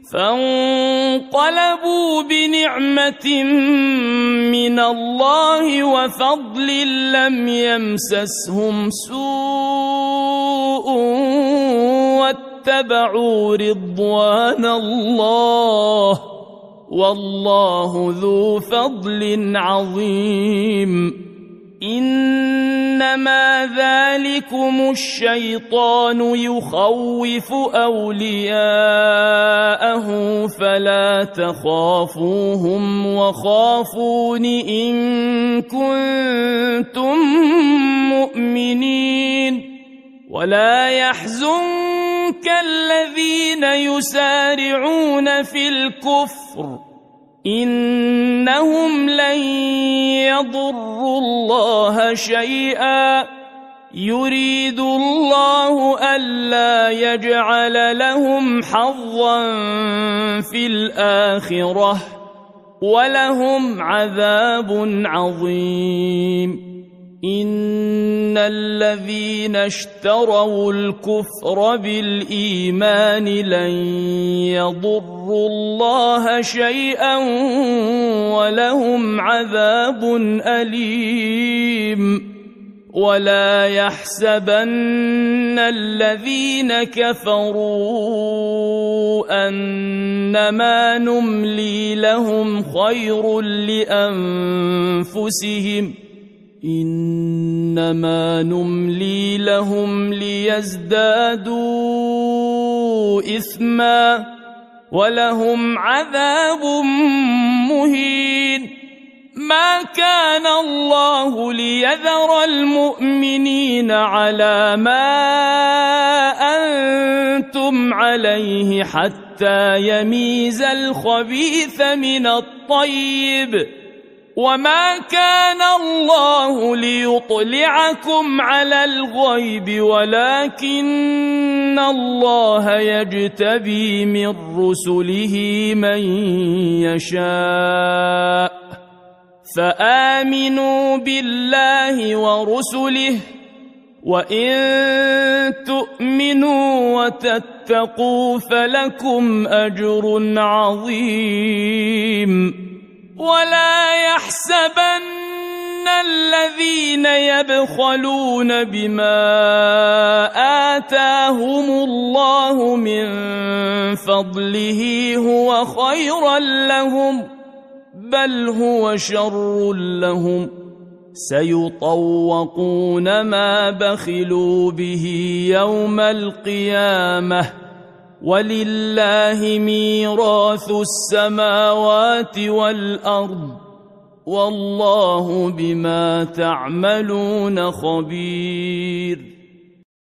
فانقلبوا بنعمة من الله وفضل لم يمسسهم سوء واتبعوا رضوان الله والله ذو فضل عظيم. إنما ذلكم الشيطان يخوف أولياءه فلا تخافوهم وخافون إن كنتم مؤمنين. ولا يحزنك الذين يسارعون في الكفر إنهم لن يضروا الله شيئا يريد الله ألا يجعل لهم حظا في الآخرة ولهم عذاب عظيم. إن الذين اشتروا الكفر بالإيمان لن يضروا الله شيئا ولهم عذاب أليم. ولا يحسبن الذين كفروا أنما نملي لهم خير لأنفسهم إنما نملي لهم ليزدادوا إثما ولهم عذاب مهين. ما كان الله ليذر المؤمنين على ما أنتم عليه حتى يميز الخبيث من الطيب وما كان الله ليطلعكم على الغيب ولكن الله يجتبي من رسله من يشاء فآمنوا بالله ورسله وإن تؤمنوا وتتقوا فلكم أجر عظيم. ولا يحسبن الذين يبخلون بما آتاهم الله من فضله هو خيرا لهم بل هو شر لهم سيطوقون ما بخلوا به يوم القيامة ولله ميراث السماوات والأرض والله بما تعملون خبير.